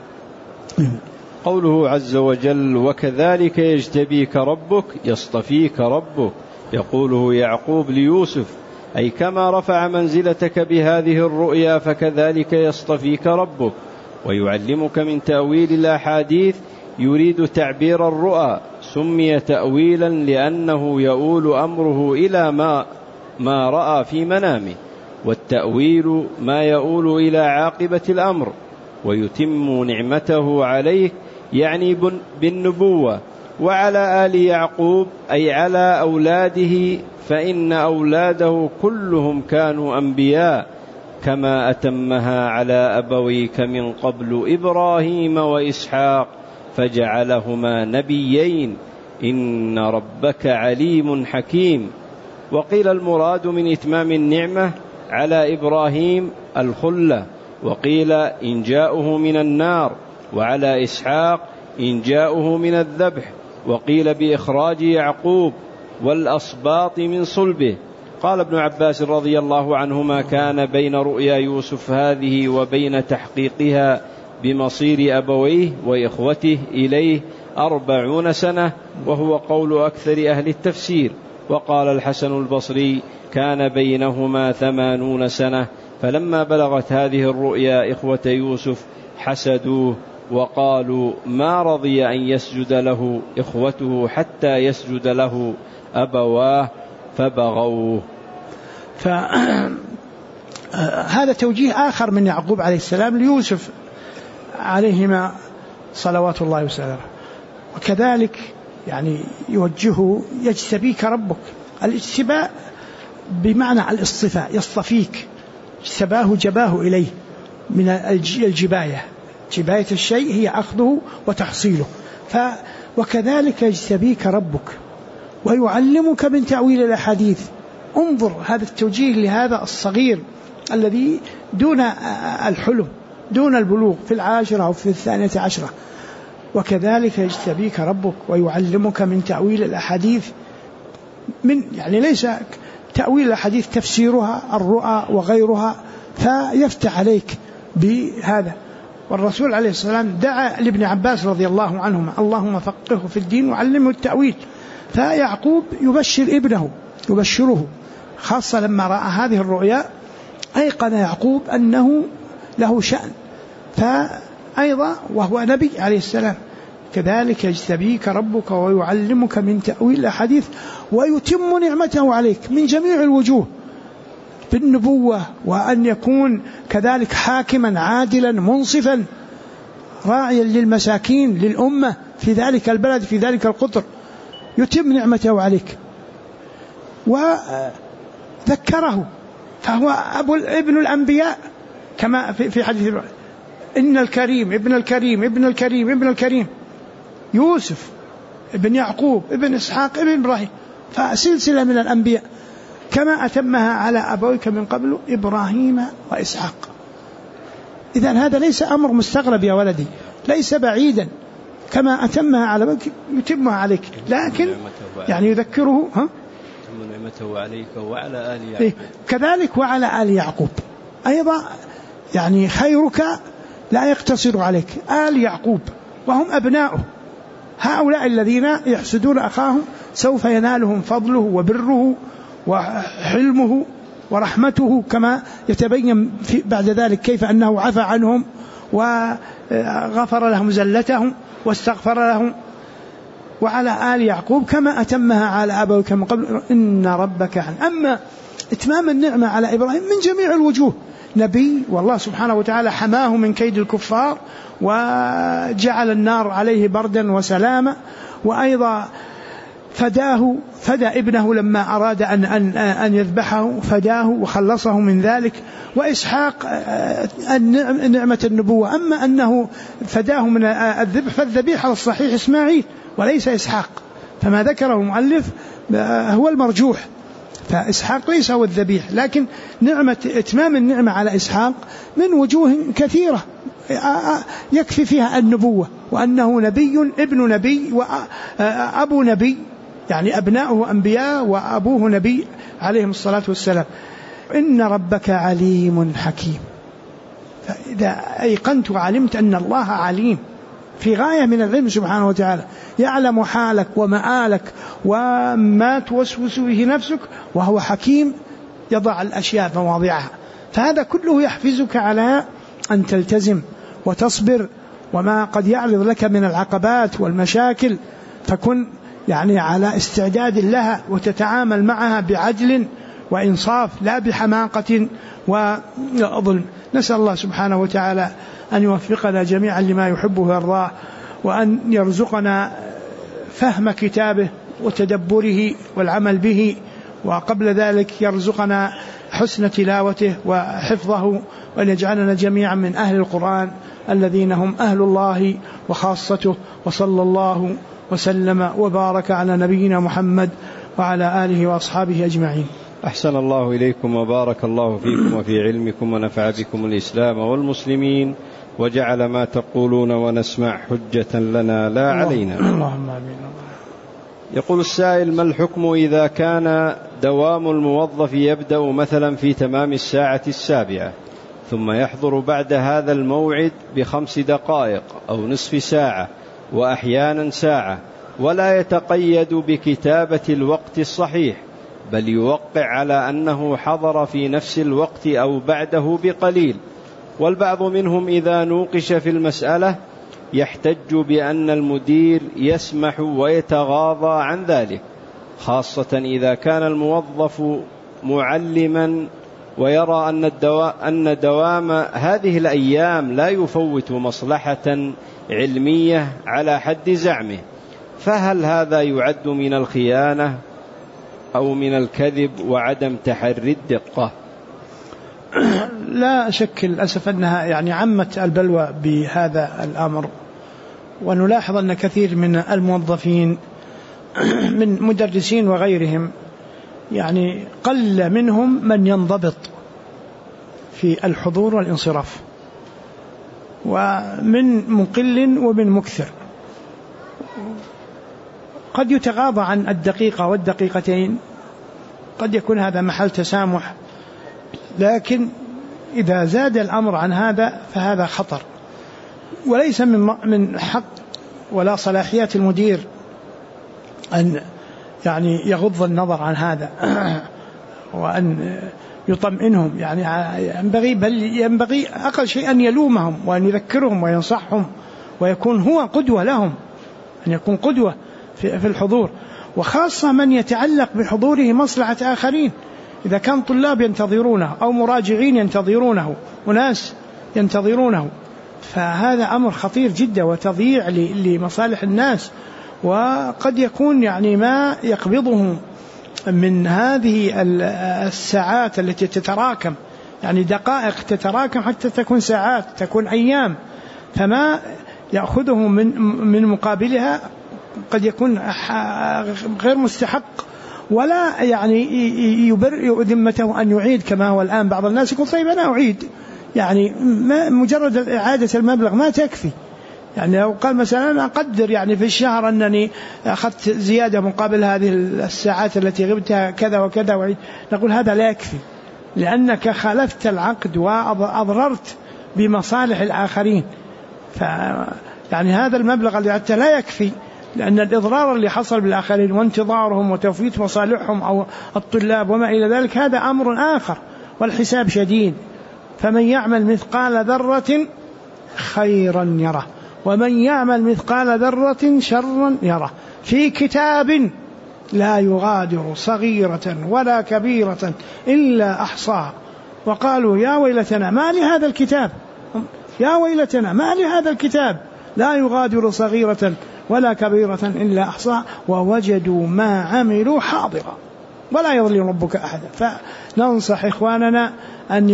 قوله عز وجل وكذلك يجتبيك ربك يصطفيك ربك، يقوله يعقوب ليوسف أي كما رفع منزلتك بهذه الرؤيا فكذلك يصطفيك ربك ويعلمك من تأويل الأحاديث. يريد تعبير الرؤى، سمي تأويلا لأنه يؤول أمره إلى ما رأى في منامه، والتأويل ما يؤول إلى عاقبة الأمر ويتم نعمته عليك، يعني بالنبوة وعلى آل يعقوب أي على أولاده، فإن أولاده كلهم كانوا أنبياء كما أتمها على أبويك من قبل إبراهيم وإسحاق فجعلهما نبيين إن ربك عليم حكيم. وقيل المراد من إتمام النعمة على إبراهيم الخلة، وقيل إنجاؤه من النار، وعلى إسحاق إنجاؤه من الذبح، وقيل بإخراج يعقوب والأصباط من صلبه. قال ابن عباس رضي الله عنهما كان بين رؤيا يوسف هذه وبين تحقيقها بمصير أبويه وإخوته إليه 40 سنة، وهو قول أكثر أهل التفسير. وقال الحسن البصري: كان بينهما 80 سنة. فلما بلغت هذه الرؤيا إخوة يوسف حسدوه وقالوا: ما رضي أن يسجد له إخوته حتى يسجد له أبواه فبغوه. فهذا توجيه آخر من يعقوب عليه السلام ليوسف عليهما صلوات الله وسلامه. وكذلك يعني يوجهه: يجتبيك ربك. الاجتباء بمعنى الاصطفاء، يصطفيك. اجتباه جباه إليه من الجباية. جباية الشيء هي أخذه وتحصيله. وكذلك يجتبيك ربك ويعلمك من تأويل الأحاديث. انظر هذا التوجيه لهذا الصغير الذي دون الحلم، دون البلوغ، في 10 أو في 12. وكذلك يجتبيك ربك ويعلمك من تأويل الأحاديث، يعني ليس تأويل الأحاديث تفسيرها، الرؤى وغيرها، فيفتح عليك بهذا. والرسول عليه السلام دعا لابن عباس رضي الله عنهما: اللهم فقهه في الدين وعلمه التأويل. فيعقوب يبشر ابنه، يبشره، خاصة لما رأى هذه الرؤيا أيقن يعقوب أنه له شأن. فأيضا وهو نبي عليه السلام: كذلك يجتبيك ربك ويعلمك من تأويل الأحاديث ويتم نعمته عليك من جميع الوجوه بالنبوة، وأن يكون كذلك حاكما عادلا منصفا راعيا للمساكين للأمة في ذلك البلد في ذلك القطر، يتم نعمته عليك. وذكره، فهو ابن الأنبياء كما في حديث: إن الكريم ابن الكريم ابن الكريم ابن الكريم، يوسف ابن يعقوب ابن إسحاق ابن إبراهيم، فسلسلة من الأنبياء كما أتمها على أبويك من قبل إبراهيم وإسحاق. إذن هذا ليس أمر مستغرب يا ولدي، ليس بعيدا، كما أتمها على أبويك يتمها عليك، لكن يعني يذكره نعمته عليك وعلى آل يعقوب. كذلك وعلى آل يعقوب أيضا، يعني خيرك لا يقتصر عليك، آل يعقوب وهم أبناؤه، هؤلاء الذين يحسدون أخاهم سوف ينالهم فضله وبره وحلمه ورحمته، كما يتبين بعد ذلك كيف أنه عفى عنهم وغفر لهم زلتهم واستغفر لهم. وعلى آل يعقوب كما أتمها على أبويك من قبل إن ربك أما إتمام النعمة على إبراهيم من جميع الوجوه، نبي والله سبحانه وتعالى حماه من كيد الكفار وجعل النار عليه بردا وسلاما، وأيضا فدى ابنه لما أراد أن يذبحه، فداه وخلصه من ذلك. وإسحاق نعمة النبوة، أما أنه فداه من الذبح فالذبيح على الصحيح إسماعيل وليس إسحاق، فما ذكره المؤلف هو المرجوح، فإسحاق ليس هو الذبيح، لكن نعمة إتمام النعمة على إسحاق من وجوه كثيرة يكفي فيها النبوة، وأنه نبي ابن نبي وأبو نبي، يعني أبناؤه أنبياء وأبوه نبي عليهم الصلاة والسلام. إن ربك عليم حكيم. فإذا أيقنت وعلمت أن الله عليم في غاية من العلم سبحانه وتعالى، يعلم حالك ومآلك وما توسوس به نفسك، وهو حكيم يضع الأشياء في مواضعها، فهذا كله يحفزك على أن تلتزم وتصبر، وما قد يعرض لك من العقبات والمشاكل فكن يعني على استعداد لها، وتتعامل معها بعدل وإنصاف لا بحماقة وظلم. نسأل الله سبحانه وتعالى أن يوفقنا جميعا لما يحبه ويرضاه، وأن يرزقنا فهم كتابه وتدبره والعمل به، وقبل ذلك يرزقنا حسن تلاوته وحفظه، وأن يجعلنا جميعا من أهل القرآن الذين هم أهل الله وخاصته. وصلى الله وسلم وبارك على نبينا محمد وعلى آله وأصحابه أجمعين. أحسن الله إليكم وبارك الله فيكم وفي علمكم ونفع بكم الإسلام والمسلمين، وجعل ما تقولون ونسمع حجة لنا لا علينا. اللهم آمين. يقول السائل: ما الحكم إذا كان دوام الموظف يبدأ مثلا في تمام 7:00، ثم يحضر بعد هذا الموعد ب5 دقائق أو نصف ساعة وأحيانا ساعة، ولا يتقيد بكتابة الوقت الصحيح، بل يوقع على أنه حضر في نفس الوقت أو بعده بقليل. والبعض منهم إذا نوقش في المسألة يحتج بأن المدير يسمح ويتغاضى عن ذلك، خاصة إذا كان الموظف معلما ويرى أن دوام هذه الأيام لا يفوت مصلحة علمية على حد زعمه. فهل هذا يعد من الخيانة أو من الكذب وعدم تحري الدقة؟ لا شك للأسف أنها يعني عمت البلوى بهذا الأمر، ونلاحظ أن كثير من الموظفين من مدرسين وغيرهم يعني قل منهم من ينضبط في الحضور والانصراف، ومن مقل ومن مكثر. قد يتغاضى عن الدقيقة والدقيقتين، قد يكون هذا محل تسامح، لكن إذا زاد الأمر عن هذا فهذا خطر، وليس من حق ولا صلاحيات المدير أن يعني يغض النظر عن هذا وأن يطمئنهم. يعني ينبغي أقل شيء أن يلومهم وأن يذكرهم وينصحهم ويكون هو قدوة لهم، أن يكون قدوة في الحضور، وخاصة من يتعلق بحضوره مصلحة آخرين. إذا كان طلاب ينتظرونه أو مراجعين ينتظرونه وناس ينتظرونه، فهذا أمر خطير جدا وتضييع لمصالح الناس. وقد يكون يعني ما يقبضه من هذه الساعات التي تتراكم، يعني دقائق تتراكم حتى تكون ساعات، تكون أيام، فما يأخذه من مقابلها قد يكون غير مستحق، ولا يعني يبرئ ذمته أن يعيد كما هو الآن. بعض الناس يقول طيب أنا أعيد، يعني مجرد إعادة المبلغ ما تكفي. يعني لو قال مثلا أنا أقدر يعني في الشهر أنني أخذت زيادة مقابل هذه الساعات التي غبتها كذا وكذا، نقول هذا لا يكفي، لأنك خالفت العقد وأضررت بمصالح الآخرين. يعني هذا المبلغ اللي أعدته لا يكفي، لأن الإضرار اللي حصل بالآخرين وانتظارهم وتوفيت مصالحهم أو الطلاب وما إلى ذلك هذا أمر آخر، والحساب شديد. فمن يعمل مثقال ذرة خيرا يره، ومن يعمل مثقال ذرة شرا يره، في كتاب لا يغادر صغيرة ولا كبيرة إلا أحصاها. وقالوا يا ويلتنا ما لهذا الكتاب، يا ويلتنا ما لهذا الكتاب لا يغادر صغيرة ولا كبيرة إلا أحصاها ووجدوا ما عملوا حاضرا ولا يظلم ربك أحدا. فننصح إخواننا أن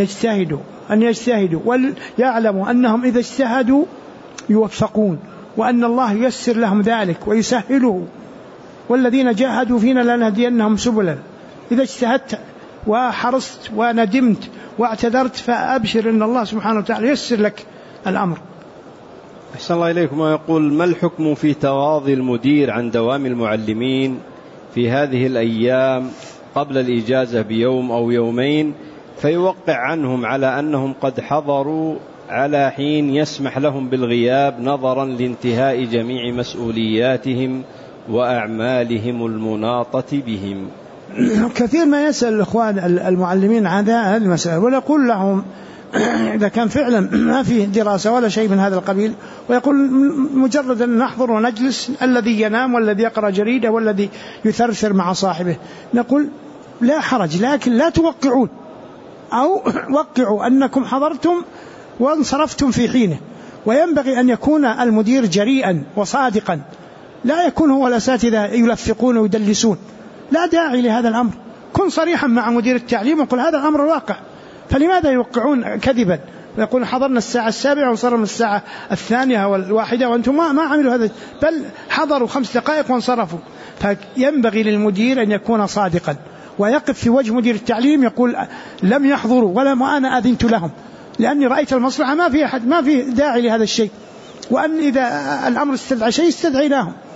يجتهدوا ويعلموا أنهم إذا اجتهدوا يوفقون، وأن الله ييسر لهم ذلك ويسهله، والذين جاهدوا فينا لنهدينهم سبلا. إذا اجتهدت وحرصت وندمت واعتذرت فأبشر إن الله سبحانه وتعالى ييسر لك الأمر. أحسن الله إليكم. ويقول ما الحكم في تغاضي المدير عن دوام المعلمين في هذه الأيام قبل الإجازة بيوم أو يومين، فيوقع عنهم على أنهم قد حضروا على حين يسمح لهم بالغياب نظرا لانتهاء جميع مسؤولياتهم وأعمالهم المناطة بهم؟ كثير ما يسأل الإخوان المعلمين عن هذه المسألة، ونقول لهم إذا كان فعلا ما فيه دراسة ولا شيء من هذا القبيل، ويقول مجرد أن نحضر ونجلس، الذي ينام والذي يقرأ جريدة والذي يثرثر مع صاحبه، نقول لا حرج، لكن لا توقعون، أو وقعوا أنكم حضرتم وانصرفتم في حينه. وينبغي أن يكون المدير جريئا وصادقا، لا يكون هو الأساتذة يلفقون ويدلسون، لا داعي لهذا الأمر. كن صريحا مع مدير التعليم وقل هذا الأمر الواقع، فلماذا يوقعون كذبا ويقول حضرنا الساعة 7 وصرنا الساعة 2 و1 وأنتم ما عملوا هذا، بل حضروا 5 دقائق وانصرفوا. فينبغي للمدير أن يكون صادقا ويقف في وجه مدير التعليم يقول لم يحضروا ولا أنا أذنت لهم، لأني رأيت المصلحة، ما في أحد، ما في داعي لهذا الشيء، وأن إذا الأمر استدعى شيء استدعيناهم.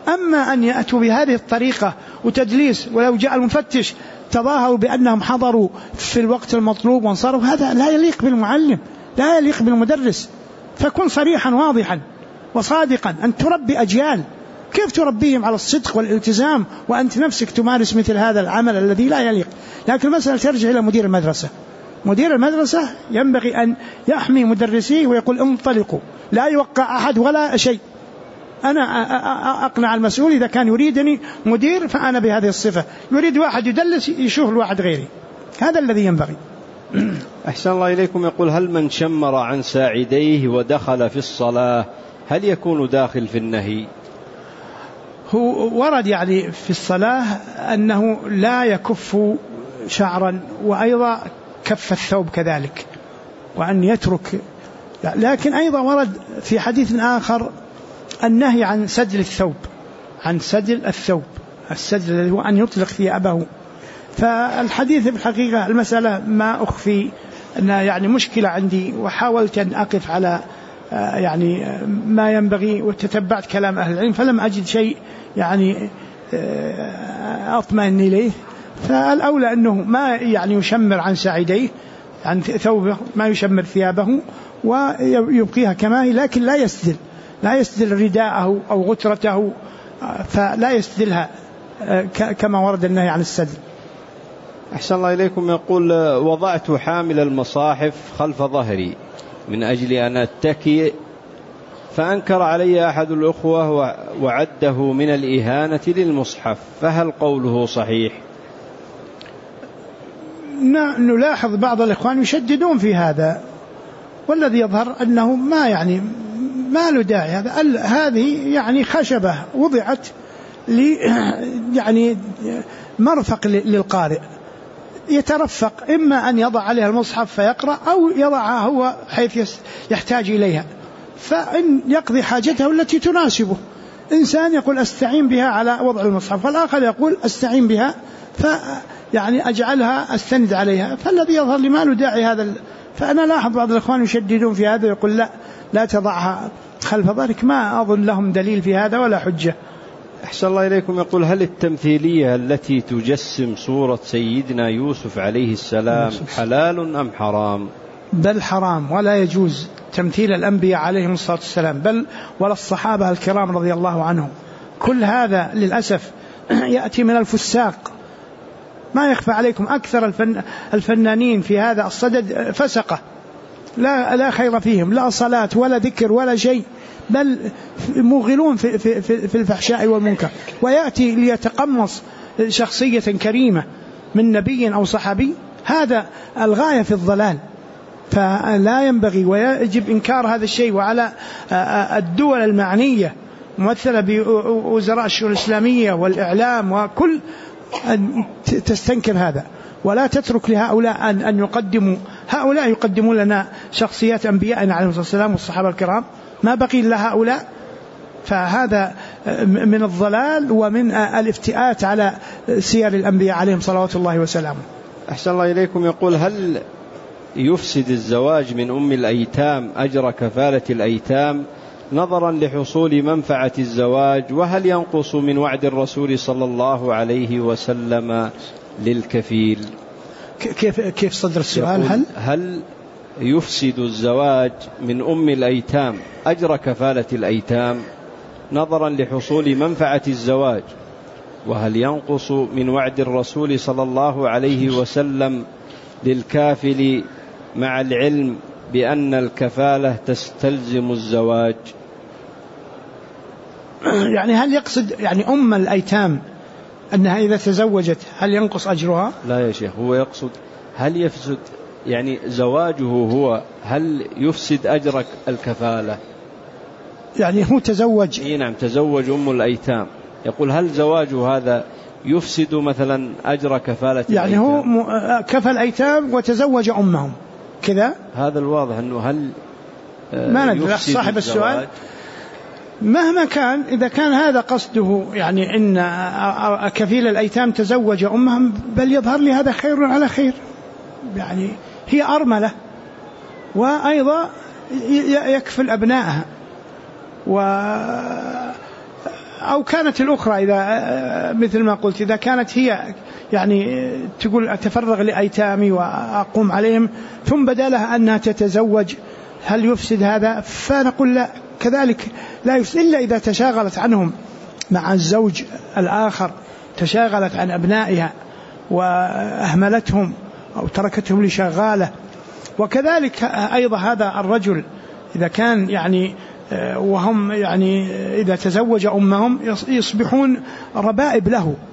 أما أن يأتوا بهذه الطريقة وتدليس، ولو جاء المفتش تظاهروا بأنهم حضروا في الوقت المطلوب وانصرفوا، هذا لا يليق بالمعلم، لا يليق بالمدرس. فكن صريحا واضحا وصادقا. أن تربي أجيال، كيف تربيهم على الصدق والالتزام وأنت نفسك تمارس مثل هذا العمل الذي لا يليق؟ لكن المسألة ترجع إلى مدير المدرسة. مدير المدرسة ينبغي أن يحمي مدرسيه ويقول انطلقوا، لا يوقع أحد ولا شيء. أنا أقنع المسؤول إذا كان يريدني مدير فأنا بهذه الصفة، يريد واحد يدلس يشوف الواحد غيري، هذا الذي ينبغي. أحسن الله إليكم. يقول: هل من شمر عن ساعديه ودخل في الصلاة هل يكون داخل في النهي؟ هو ورد يعني في الصلاة أنه لا يكف شعرا، وأيضا كف الثوب كذلك، وأن يترك. لكن أيضا ورد في حديث آخر النهي عن سدل الثوب، عن سدل الثوب، السدل الذي هو أن يطلق ثيابه. فالحديث في الحقيقة المسألة ما أخفي أنها يعني مشكلة عندي، وحاولت أن أقف على يعني ما ينبغي، وتتبعت كلام أهل العلم فلم أجد شيء يعني أطمئن إليه. فالأولى أنه ما يعني يشمر عن ساعديه، عن ثوبه، ما يشمر ثيابه ويبقيها كما هي، لكن لا يسدل رداءه أو غترته، فلا يسدلها كما ورد النهي عن السدل. أحسن الله إليكم. يقول: وضعت حامل المصاحف خلف ظهري من أجل أن أتكي، فأنكر علي أحد الأخوة وعده من الإهانة للمصحف، فهل قوله صحيح؟ نلاحظ بعض الإخوان يشددون في هذا، والذي يظهر أنه ما له داعي. هذه يعني خشبة وضعت يعني مرفق للقارئ، يترفق، إما أن يضع عليها المصحف فيقرأ، أو يضعها هو حيث يحتاج إليها، فإن يقضي حاجته التي تناسبه. إنسان يقول أستعين بها على وضع المصحف، والآخر يقول أستعين بها يعني أجعلها أستند عليها، فالذي يظهر لي ما له داعي هذا. فأنا لاحظ بعض الإخوان يشددون في هذا، يقول لا تضعها خلف ظهرك، ما أظن لهم دليل في هذا ولا حجة. أحسن الله إليكم. يقول: هل التمثيلية التي تجسم صورة سيدنا يوسف عليه السلام حلال أم حرام؟ بل حرام، ولا يجوز تمثيل الأنبياء عليهم الصلاة والسلام، بل ولا الصحابة الكرام رضي الله عنهم. كل هذا للأسف يأتي من الفساق. ما يخفى عليكم أكثر الفنانين في هذا الصدد فسقة، لا خير فيهم، لا صلاة ولا ذكر ولا شيء، بل موغلون في الفحشاء والمنكر. ويأتي ليتقمص شخصية كريمة من نبي أو صحابي، هذا الغاية في الضلال. فلا ينبغي، ويجب إنكار هذا الشيء. وعلى الدول المعنية ممثلة بوزراء الشؤون الإسلامية والإعلام وكل أن تستنكر هذا، ولا تترك لهؤلاء أن يقدموا. هؤلاء يقدمون لنا شخصيات أنبيائنا عليهم الصلاة والسلام والصحابة الكرام، ما بقي إلا هؤلاء. فهذا من الضلال ومن الافتئات على سير الأنبياء عليهم صلوات الله وسلامه. أحسن الله إليكم. يقول: هل يفسد الزواج من أم الأيتام أجر كفالة الأيتام نظرا لحصول منفعة الزواج؟ وهل ينقص من وعد الرسول صلى الله عليه وسلم للكفيل؟ كيف صدر السؤال؟ هل يفسد الزواج من أم الأيتام أجر كفالة الأيتام نظرا لحصول منفعة الزواج؟ وهل ينقص من وعد الرسول صلى الله عليه وسلم للكافل مع العلم بأن الكفالة تستلزم الزواج؟ يعني هل يقصد يعني أم الأيتام أنها إذا تزوجت هل ينقص أجرها؟ لا يا شيخ، هو يقصد هل يفسد يعني زواجه هو، هل يفسد أجر الكفالة؟ يعني هو تزوج. نعم، تزوج أم الأيتام، يقول هل زواجه هذا يفسد مثلا أجر كفالة يعني الأيتام؟ هو كفى الأيتام وتزوج أمهم كذا، هذا الواضح أنه هل ما ندري صاحب السؤال مهما كان. إذا كان هذا قصده يعني إن كفيل الأيتام تزوج أمهم، بل يظهر لي هذا خير على خير، يعني هي أرملة وأيضا يكفل أبنائها. وأيضا أو كانت الأخرى إذا مثل ما قلت إذا كانت هي يعني تقول أتفرغ لأيتامي وأقوم عليهم ثم بدا لها أنها تتزوج، هل يفسد هذا؟ فنقول لا، كذلك لا يفسد إلا إذا تشاغلت عنهم مع الزوج الآخر، تشاغلت عن أبنائها وأهملتهم أو تركتهم لشغالة. وكذلك أيضا هذا الرجل إذا كان يعني وهم يعني إذا تزوج أمهم يصبحون ربائب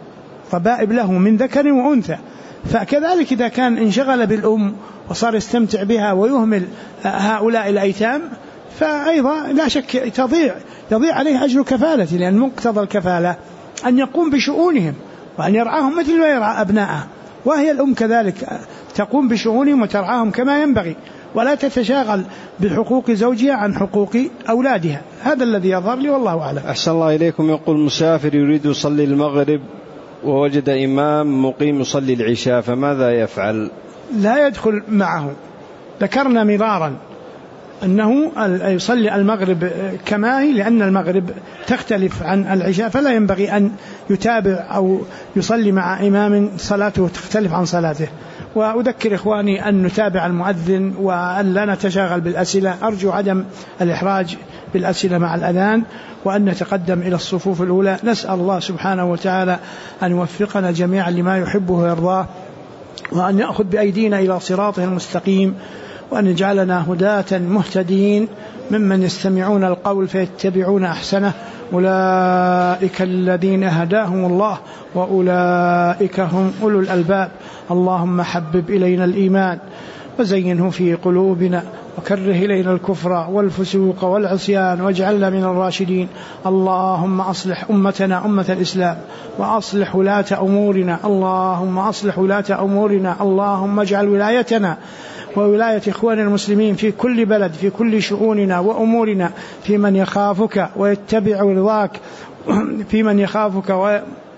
له من ذكر وأنثى، فكذلك إذا كان انشغل بالأم وصار يستمتع بها ويهمل هؤلاء الأيتام فأيضا لا شك يضيع عليه أجر كفالته، لأن مقتضى الكفالة أن يقوم بشؤونهم وأن يرعاهم مثل ما يرعى أبناءه، وهي الأم كذلك تقوم بشؤونهم وترعاهم كما ينبغي، ولا تتشاغل بحقوق زوجها عن حقوق أولادها. هذا الذي يظهر لي والله أعلم. أحسن الله إليكم. يقول مسافر يريد يصلي المغرب ووجد إمام مقيم يصلي العشاء فماذا يفعل؟ لا يدخل معه. ذكرنا مرارا أنه يصلي المغرب كما هي، لأن المغرب تختلف عن العشاء، فلا ينبغي أن يتابع أو يصلي مع إمام صلاته تختلف عن صلاته. وأذكر إخواني أن نتابع المؤذن وأن لا نتشاغل بالأسئلة، أرجو عدم الإحراج بالأسئلة مع الأذان، وأن نتقدم إلى الصفوف الأولى. نسأل الله سبحانه وتعالى أن يوفقنا جميعا لما يحبه ويرضاه، وأن يأخذ بأيدينا إلى صراطه المستقيم، وأن يجعلنا هداة مهتدين ممن يستمعون القول فيتبعون أحسنه. أولئك الذين هداهم الله وأولئك هم أولو الألباب. اللهم حبب إلينا الإيمان وزينه في قلوبنا وكره إلينا الكفر والفسوق والعصيان واجعلنا من الراشدين. اللهم أصلح أمتنا أمة الإسلام وأصلح ولاة أمورنا. اللهم أصلح ولاة أمورنا. اللهم اجعل ولايتنا وولاية إخوان المسلمين في كل بلد في كل شؤوننا وأمورنا في من يخافك ويتبع رضاك، في من يخافك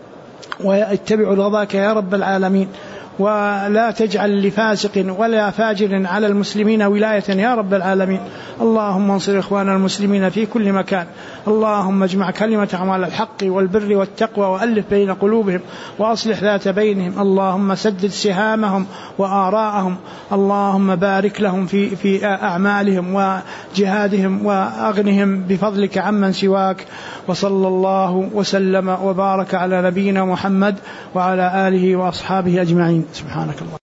ويتبع رضاك يا رب العالمين. ولا تجعل لفاسق ولا فاجر على المسلمين ولاية يا رب العالمين. اللهم انصر إخوان المسلمين في كل مكان. اللهم اجمع كلمتهم على الحق والبر والتقوى وألف بين قلوبهم وأصلح ذات بينهم. اللهم سدد سهامهم وآراءهم. اللهم بارك لهم في أعمالهم وجهادهم وأغنهم بفضلك عمن سواك. وصلى الله وسلم وبارك على نبينا محمد وعلى آله وأصحابه أجمعين. سبحانك الله.